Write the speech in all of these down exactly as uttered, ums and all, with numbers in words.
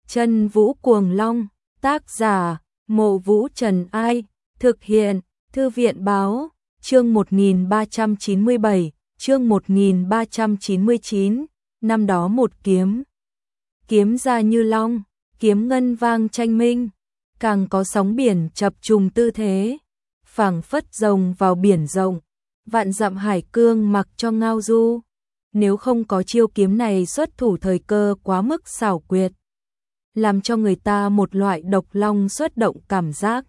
Chân Vũ Cuồng Long, tác giả, Mộ Vũ Trần Ai, thực hiện, Thư viện Báo, chương một nghìn ba trăm chín mươi bảy, chương một nghìn ba trăm chín mươi chín, năm đó một kiếm. Kiếm ra như long, kiếm ngân vang tranh minh, càng có sóng biển chập trùng tư thế, phảng phất rồng vào biển rộng, vạn dặm hải cương mặc cho ngao du. Nếu không có chiêu kiếm này xuất thủ thời cơ quá mức xảo quyệt, làm cho người ta một loại độc long xuất động cảm giác.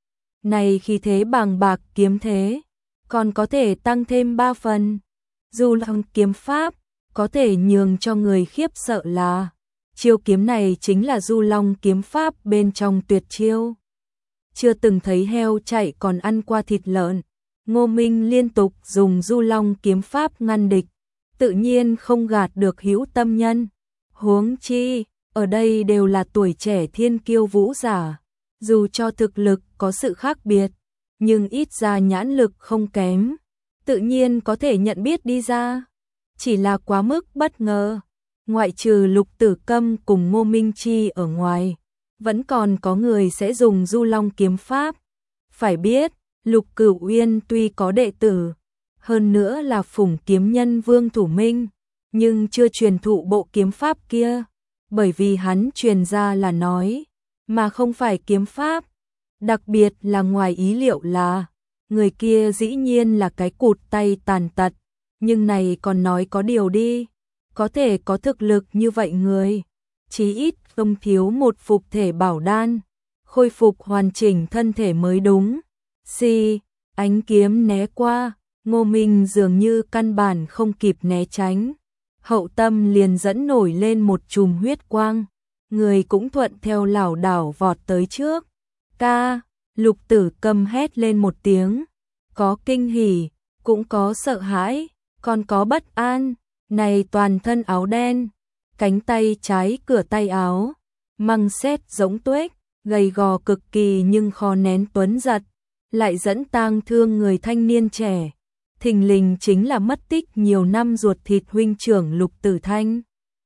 Này khi thế bàng bạc kiếm thế, còn có thể tăng thêm ba phần. Du long kiếm pháp, có thể nhường cho người khiếp sợ là chiêu kiếm này chính là du long kiếm pháp bên trong tuyệt chiêu. Chưa từng thấy heo chạy còn ăn qua thịt lợn, Ngô Minh liên tục dùng du long kiếm pháp ngăn địch, tự nhiên không gạt được hữu tâm nhân. Huống chi, ở đây đều là tuổi trẻ thiên kiêu vũ giả, dù cho thực lực có sự khác biệt, nhưng ít ra nhãn lực không kém, tự nhiên có thể nhận biết đi ra. Chỉ là quá mức bất ngờ, ngoại trừ Lục Tử Câm cùng Ngô Minh Chi ở ngoài, vẫn còn có người sẽ dùng du long kiếm pháp. Phải biết, Lục Cửu Uyên tuy có đệ tử, hơn nữa là phủng kiếm nhân Vương Thủ Minh, nhưng chưa truyền thụ bộ kiếm pháp kia, bởi vì hắn truyền ra là nói, mà không phải kiếm pháp. Đặc biệt là ngoài ý liệu là, người kia dĩ nhiên là cái cụt tay tàn tật, nhưng này còn nói có điều đi, có thể có thực lực như vậy người, chí ít không thiếu một phục thể bảo đan, khôi phục hoàn chỉnh thân thể mới đúng. Xì, ánh kiếm né qua, Ngô Minh dường như căn bản không kịp né tránh, hậu tâm liền dẫn nổi lên một chùm huyết quang, người cũng thuận theo lảo đảo vọt tới trước. Ca, Lục Tử Câm hét lên một tiếng, có kinh hỉ, cũng có sợ hãi, còn có bất an. Này toàn thân áo đen, cánh tay trái cửa tay áo, măng sét giống tuếch, gầy gò cực kỳ nhưng khó nén tuấn giật, lại dẫn tang thương người thanh niên trẻ. Thình lình chính là mất tích nhiều năm ruột thịt huynh trưởng Lục Tử Thanh.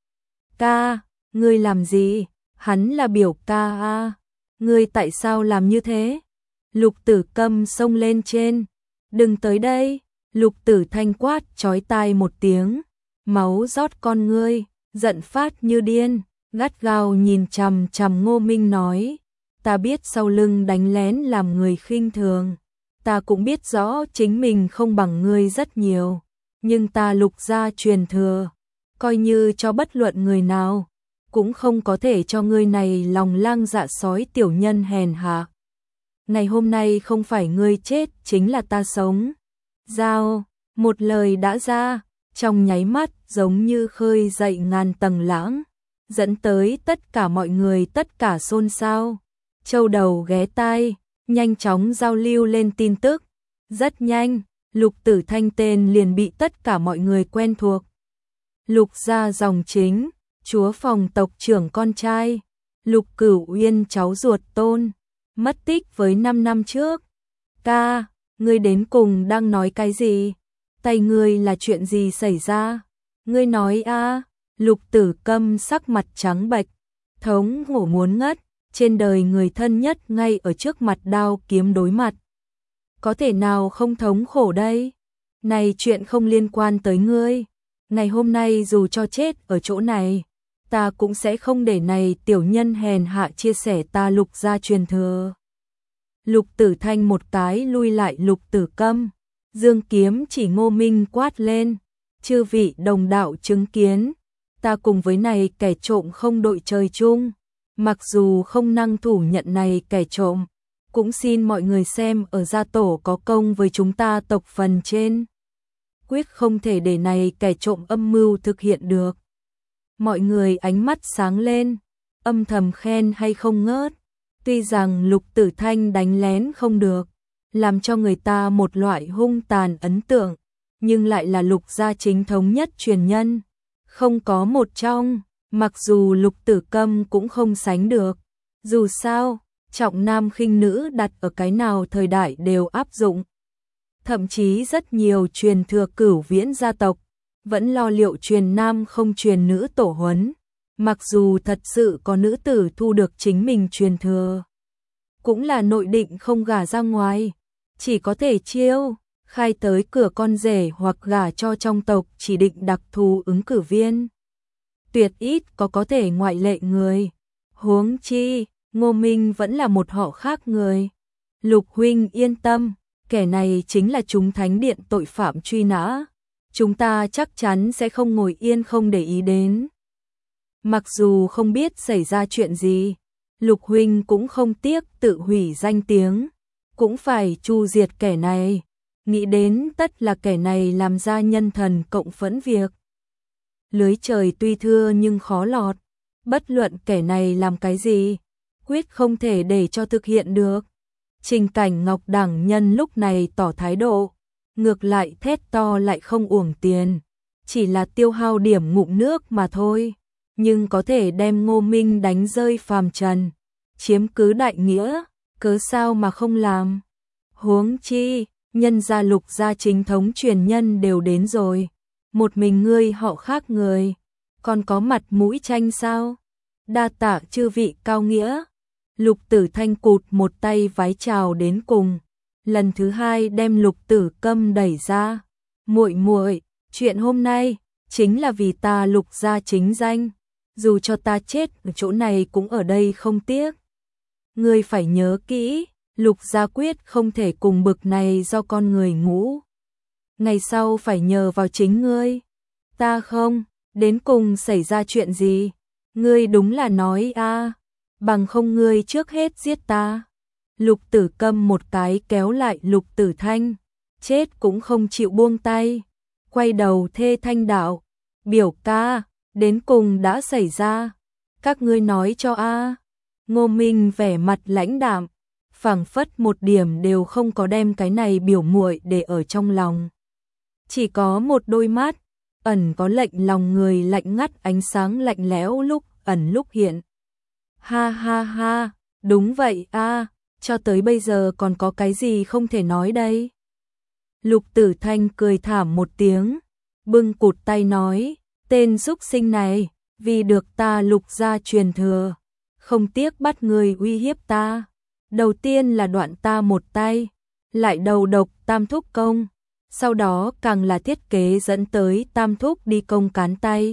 Ca, ngươi làm gì? Hắn là biểu ca a, ngươi tại sao làm như thế? Lục Tử Câm xông lên trên, đừng tới đây. Lục Tử Thanh quát chói tai một tiếng, máu rót con ngươi, giận phát như điên, gắt gao nhìn chằm chằm Ngô Minh nói, ta biết sau lưng đánh lén làm người khinh thường, ta cũng biết rõ chính mình không bằng ngươi rất nhiều, nhưng ta Lục gia truyền thừa, coi như cho bất luận người nào, cũng không có thể cho ngươi này lòng lang dạ sói tiểu nhân hèn hạ. Ngày hôm nay không phải ngươi chết chính là ta sống. Giao, một lời đã ra, trong nháy mắt giống như khơi dậy ngàn tầng lãng, dẫn tới tất cả mọi người tất cả xôn xao. Châu đầu ghé tai, nhanh chóng giao lưu lên tin tức. Rất nhanh, Lục Tử Thanh tên liền bị tất cả mọi người quen thuộc. Lục gia dòng chính, chúa phòng tộc trưởng con trai, Lục Cửu Uyên cháu ruột tôn, mất tích với năm năm trước. Ca, ngươi đến cùng đang nói cái gì? Tay ngươi là chuyện gì xảy ra? Ngươi nói a? Lục Tử Câm sắc mặt trắng bệch, thống hổ muốn ngất, trên đời người thân nhất ngay ở trước mặt đao kiếm đối mặt. Có thể nào không thống khổ đây? Này chuyện không liên quan tới ngươi. Ngày hôm nay dù cho chết ở chỗ này, ta cũng sẽ không để này tiểu nhân hèn hạ chia sẻ ta Lục gia truyền thừa. Lục Tử Thanh một cái lui lại Lục Tử Câm, dương kiếm chỉ Ngô Minh quát lên, chư vị đồng đạo chứng kiến, ta cùng với này kẻ trộm không đội trời chung, mặc dù không năng thủ nhận này kẻ trộm, cũng xin mọi người xem ở gia tổ có công với chúng ta tộc phần trên, quyết không thể để này kẻ trộm âm mưu thực hiện được. Mọi người ánh mắt sáng lên, âm thầm khen hay không ngớt. Tuy rằng Lục Tử Thanh đánh lén không được, làm cho người ta một loại hung tàn ấn tượng, nhưng lại là Lục gia chính thống nhất truyền nhân, không có một trong, mặc dù Lục Tử Câm cũng không sánh được. Dù sao, trọng nam khinh nữ đặt ở cái nào thời đại đều áp dụng. Thậm chí rất nhiều truyền thừa cửu viễn gia tộc, vẫn lo liệu truyền nam không truyền nữ tổ huấn, Mặc dù thật sự có nữ tử thu được chính mình truyền thừa, cũng là nội định không gả ra ngoài, chỉ có thể chiêu khai tới cửa con rể hoặc gả cho trong tộc chỉ định đặc thù ứng cử viên. Tuyệt ít có có thể ngoại lệ người. Huống chi, Ngô Minh vẫn là một họ khác người. Lục huynh yên tâm, kẻ này chính là chúng thánh điện tội phạm truy nã. Chúng ta chắc chắn sẽ không ngồi yên không để ý đến. Mặc dù không biết xảy ra chuyện gì, Lục huynh cũng không tiếc tự hủy danh tiếng, cũng phải chu diệt kẻ này. Nghĩ đến tất là kẻ này làm ra nhân thần cộng phẫn việc. Lưới trời tuy thưa nhưng khó lọt, bất luận kẻ này làm cái gì, quyết không thể để cho thực hiện được. Trình Cảnh Ngọc đẳng nhân lúc này tỏ thái độ, ngược lại thét to lại không uổng tiền, chỉ là tiêu hao điểm ngụm nước mà thôi, nhưng có thể đem Ngô Minh đánh rơi phàm trần, chiếm cứ đại nghĩa, cớ sao mà không làm. Huống chi, nhân gia Lục gia chính thống truyền nhân đều đến rồi, một mình ngươi họ khác người, còn có mặt mũi tranh sao? Đa tạ chư vị cao nghĩa. Lục Tử Thanh cụt một tay vái chào đến cùng, lần thứ hai đem Lục Tử Câm đẩy ra. Muội muội, chuyện hôm nay chính là vì ta Lục gia chính danh, dù cho ta chết ở chỗ này cũng ở đây không tiếc. Ngươi phải nhớ kỹ, Lục gia quyết không thể cùng bực này do con người ngũ. Ngày sau phải nhờ vào chính ngươi. Ta không, đến cùng xảy ra chuyện gì? Ngươi đúng là nói a, bằng không ngươi trước hết giết ta. Lục Tử Câm một cái kéo lại Lục Tử Thanh, chết cũng không chịu buông tay, quay đầu thê thanh đạo, biểu ca, đến cùng đã xảy ra, các ngươi nói cho a. Ngô Minh vẻ mặt lãnh đạm, phảng phất một điểm đều không có đem cái này biểu muội để ở trong lòng. Chỉ có một đôi mắt, ẩn có lệnh lòng người lạnh ngắt ánh sáng lạnh lẽo lúc ẩn lúc hiện. Ha ha ha, đúng vậy a, cho tới bây giờ còn có cái gì không thể nói đây. Lục Tử Thanh cười thảm một tiếng, bưng cụt tay nói, tên súc sinh này, vì được ta Lục gia truyền thừa, không tiếc bắt người uy hiếp ta. Đầu tiên là đoạn ta một tay, lại đầu độc Tam Thúc công, sau đó càng là thiết kế dẫn tới Tam Thúc đi công cán tay.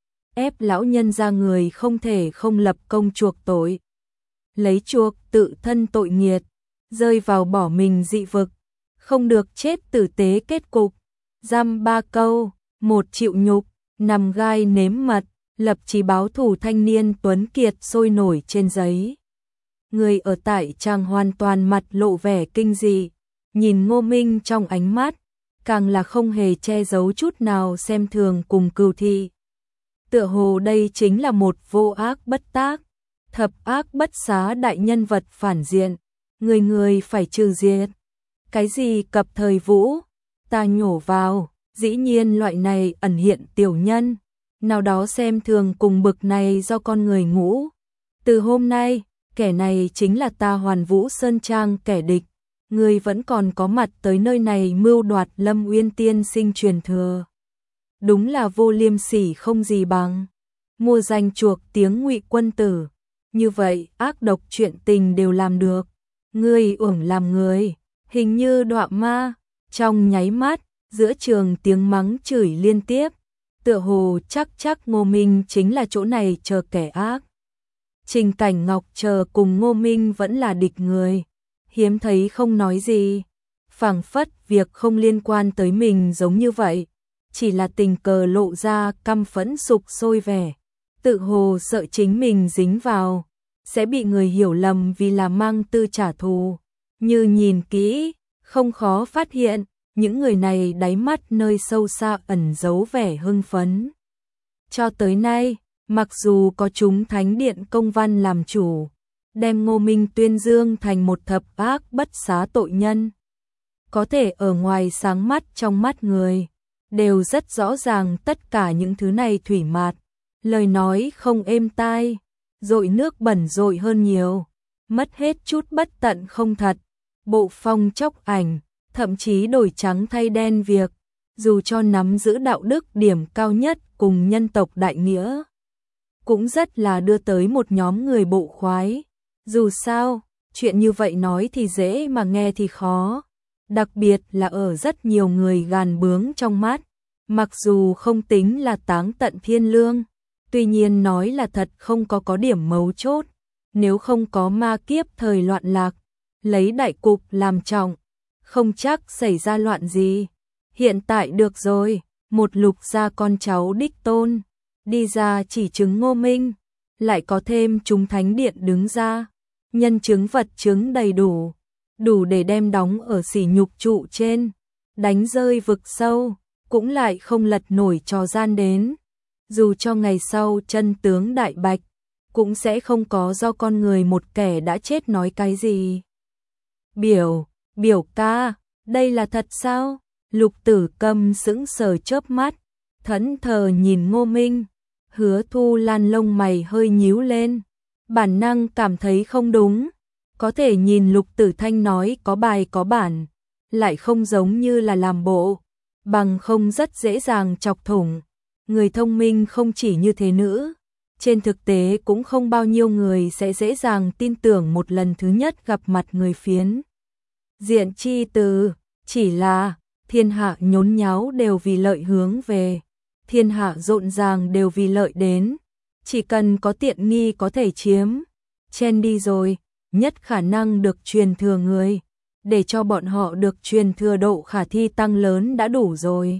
Ép lão nhân ra người không thể không lập công chuộc tội. Lấy chuộc tự thân tội nghiệt, rơi vào bỏ mình dị vực, không được chết tử tế kết cục. Giam ba câu, một chịu nhục, nằm gai nếm mật, lập chí báo thù thanh niên tuấn kiệt sôi nổi trên giấy. Người ở tại trang hoàn toàn mặt lộ vẻ kinh dị, nhìn Ngô Minh trong ánh mắt, càng là không hề che giấu chút nào xem thường cùng cừu thị. Tựa hồ đây chính là một vô ác bất tác, thập ác bất xá đại nhân vật phản diện, người người phải trừ diệt. Cái gì cập thời vũ, ta nhổ vào, dĩ nhiên loại này ẩn hiện tiểu nhân, nào đó xem thường cùng bực này do con người ngũ. Từ hôm nay, kẻ này chính là ta Hoàn Vũ Sơn Trang kẻ địch, người vẫn còn có mặt tới nơi này mưu đoạt Lâm Uyên tiên sinh truyền thừa. Đúng là vô liêm sỉ không gì bằng, mua danh chuộc tiếng Ngụy quân tử, như vậy ác độc chuyện tình đều làm được, ngươi uổng làm người, hình như đọa ma. Trong nháy mắt, giữa trường tiếng mắng chửi liên tiếp, tựa hồ chắc chắc Ngô Minh chính là chỗ này chờ kẻ ác. Trình Cảnh Ngọc chờ cùng Ngô Minh vẫn là địch người, hiếm thấy không nói gì, phảng phất việc không liên quan tới mình giống như vậy, chỉ là tình cờ lộ ra căm phẫn sục sôi vẻ, tự hồ sợ chính mình dính vào, sẽ bị người hiểu lầm vì là mang tư trả thù. Như nhìn kỹ, không khó phát hiện, những người này đáy mắt nơi sâu xa ẩn giấu vẻ hưng phấn. Cho tới nay, mặc dù có chúng thánh điện công văn làm chủ, đem Ngô Minh tuyên dương thành một thập ác bất xá tội nhân, có thể ở ngoài sáng mắt trong mắt người, đều rất rõ ràng tất cả những thứ này thủy mạt, lời nói không êm tai, dội nước bẩn dội hơn nhiều, mất hết chút bất tận không thật, bộ phong chóc ảnh, thậm chí đổi trắng thay đen việc, dù cho nắm giữ đạo đức điểm cao nhất cùng nhân tộc đại nghĩa, cũng rất là đưa tới một nhóm người bộ khoái. Dù sao, chuyện như vậy nói thì dễ mà nghe thì khó, đặc biệt là ở rất nhiều người gàn bướng trong mắt, mặc dù không tính là táng tận thiên lương, tuy nhiên nói là thật không có có điểm mấu chốt, nếu không có ma kiếp thời loạn lạc, lấy đại cục làm trọng, không chắc xảy ra loạn gì. Hiện tại được rồi, một Lục gia con cháu đích tôn, đi ra chỉ chứng Ngô Minh, lại có thêm chúng thánh điện đứng ra, nhân chứng vật chứng đầy đủ, đủ để đem đóng ở sỉ nhục trụ trên, đánh rơi vực sâu, cũng lại không lật nổi trò gian đến. Dù cho ngày sau chân tướng đại bạch, cũng sẽ không có do con người một kẻ đã chết nói cái gì. Biểu, biểu ca, đây là thật sao? Lục Tử Câm sững sờ chớp mắt, thẫn thờ nhìn Ngô Minh. Hứa Thu Lan lông mày hơi nhíu lên, bản năng cảm thấy không đúng, có thể nhìn Lục Tử Thanh nói có bài có bản, lại không giống như là làm bộ, bằng không rất dễ dàng chọc thủng. Người thông minh không chỉ như thế nữa, trên thực tế cũng không bao nhiêu người sẽ dễ dàng tin tưởng một lần thứ nhất gặp mặt người phiến diện chi từ, chỉ là thiên hạ nhốn nháo đều vì lợi hướng về, thiên hạ rộn ràng đều vì lợi đến, chỉ cần có tiện nghi có thể chiếm, chen đi rồi, nhất khả năng được truyền thừa người, để cho bọn họ được truyền thừa độ khả thi tăng lớn đã đủ rồi.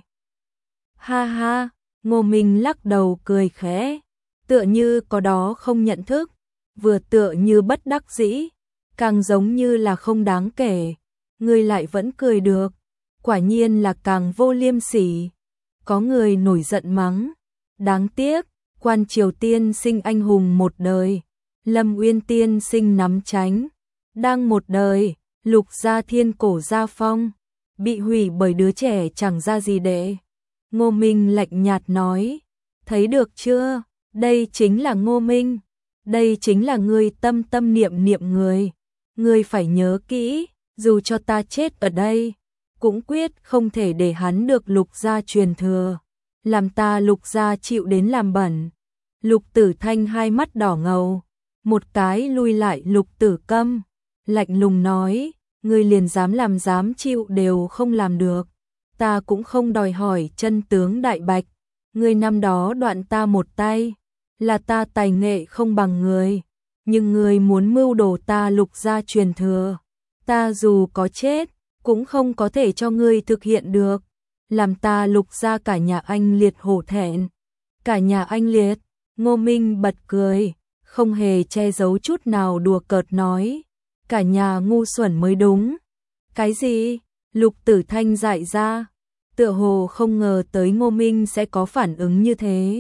Ha ha, Ngô Minh lắc đầu cười khẽ, tựa như có đó không nhận thức, vừa tựa như bất đắc dĩ, càng giống như là không đáng kể, người lại vẫn cười được, quả nhiên là càng vô liêm sỉ. Có người nổi giận mắng, đáng tiếc, quan Triều tiên sinh anh hùng một đời, Lâm Uyên tiên sinh nắm tránh, đang một đời, Lục gia thiên cổ gia phong, bị hủy bởi đứa trẻ chẳng ra gì để. Ngô Minh lạnh nhạt nói, thấy được chưa, đây chính là Ngô Minh, đây chính là người tâm tâm niệm niệm người, người phải nhớ kỹ, dù cho ta chết ở đây, cũng quyết không thể để hắn được Lục gia truyền thừa, làm ta Lục gia chịu đến làm bẩn. Lục Tử Thanh hai mắt đỏ ngầu, một cái lui lại Lục Tử Câm, lạnh lùng nói, ngươi liền dám làm dám chịu đều không làm được, ta cũng không đòi hỏi chân tướng đại bạch, ngươi năm đó đoạn ta một tay, là ta tài nghệ không bằng người, nhưng ngươi muốn mưu đồ ta Lục gia truyền thừa, ta dù có chết, cũng không có thể cho ngươi thực hiện được, làm ta Lục gia cả nhà anh liệt hổ thẹn. Cả nhà anh liệt, Ngô Minh bật cười, không hề che giấu chút nào đùa cợt nói, cả nhà ngu xuẩn mới đúng. Cái gì? Lục Tử Thanh dại ra, tựa hồ không ngờ tới Ngô Minh sẽ có phản ứng như thế.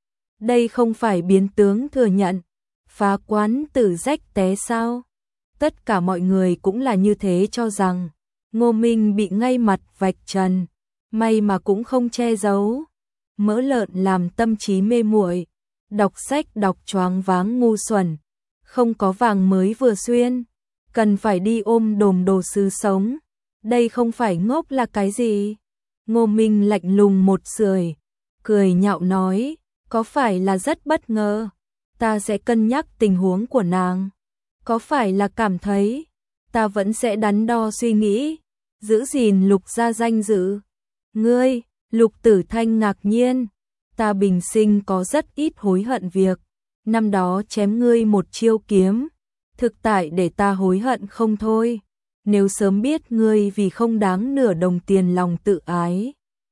Đây không phải biến tướng thừa nhận, phá quán tử rách té sao? Tất cả mọi người cũng là như thế cho rằng Ngô Minh bị ngay mặt vạch trần, may mà cũng không che giấu. Mỡ lợn làm tâm trí mê muội, đọc sách đọc choáng váng ngu xuẩn, không có vàng mới vừa xuyên, cần phải đi ôm đồm đồ sứ sống. Đây không phải ngốc là cái gì? Ngô Minh lạnh lùng một sưởi, cười nhạo nói, có phải là rất bất ngờ, ta sẽ cân nhắc tình huống của nàng. Có phải là cảm thấy, ta vẫn sẽ đắn đo suy nghĩ, giữ gìn Lục gia danh dự. Ngươi, Lục Tử Thanh ngạc nhiên, ta bình sinh có rất ít hối hận việc, năm đó chém ngươi một chiêu kiếm, thực tại để ta hối hận không thôi. Nếu sớm biết ngươi vì không đáng nửa đồng tiền lòng tự ái,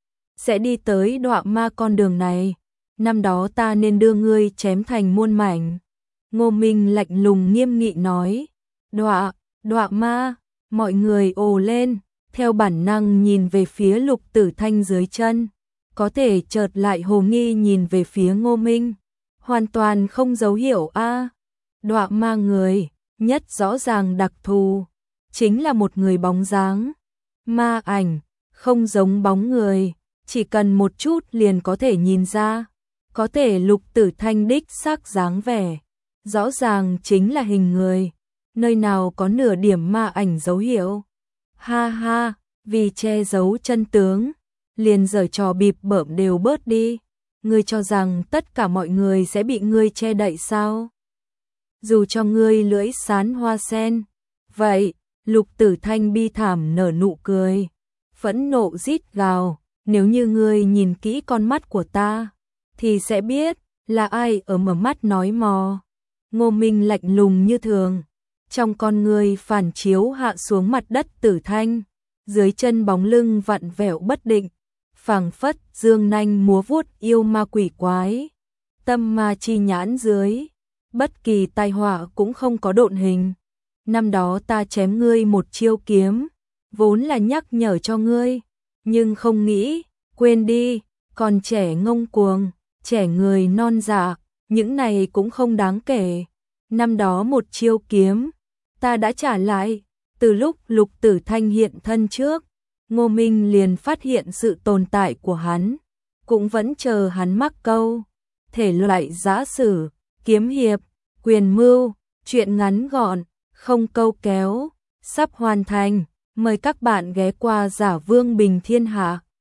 sẽ đi tới đọa ma con đường này, năm đó ta nên đưa ngươi chém thành muôn mảnh. Ngô Minh lạnh lùng nghiêm nghị nói, đọa, đọa ma, mọi người ồ lên, theo bản năng nhìn về phía Lục Tử Thanh dưới chân, có thể chợt lại hồ nghi nhìn về phía Ngô Minh, hoàn toàn không dấu hiệu a. Đọa ma người, nhất rõ ràng đặc thù, chính là một người bóng dáng, ma ảnh, không giống bóng người, chỉ cần một chút liền có thể nhìn ra, có thể Lục Tử Thanh đích xác dáng vẻ, rõ ràng chính là hình người, nơi nào có nửa điểm ma ảnh dấu hiệu. Ha ha, vì che giấu chân tướng, liền giở trò bịp bợm đều bớt đi, ngươi cho rằng tất cả mọi người sẽ bị ngươi che đậy sao? Dù cho ngươi lưỡi sán hoa sen. Vậy, Lục Tử Thanh bi thảm nở nụ cười, phẫn nộ rít gào, nếu như ngươi nhìn kỹ con mắt của ta, thì sẽ biết là ai ở mở mắt nói mò. Ngô Minh lạnh lùng như thường, trong con ngươi phản chiếu hạ xuống mặt đất Tử Thanh, dưới chân bóng lưng vặn vẹo bất định, phảng phất dương nanh múa vuốt yêu ma quỷ quái. Tâm ma chi nhãn dưới, bất kỳ tai họa cũng không có độn hình. Năm đó ta chém ngươi một chiêu kiếm, vốn là nhắc nhở cho ngươi, nhưng không nghĩ, quên đi, còn trẻ ngông cuồng, trẻ người non dạ, những này cũng không đáng kể. Năm đó một chiêu kiếm, ta đã trả lại. Từ lúc Lục Tử Thanh hiện thân trước, Ngô Minh liền phát hiện sự tồn tại của hắn, cũng vẫn chờ hắn mắc câu. Thể loại giã sử, kiếm hiệp, quyền mưu, truyện ngắn gọn, không câu kéo, sắp hoàn thành. Mời các bạn ghé qua Giả Vương Bình Thiên Hạ.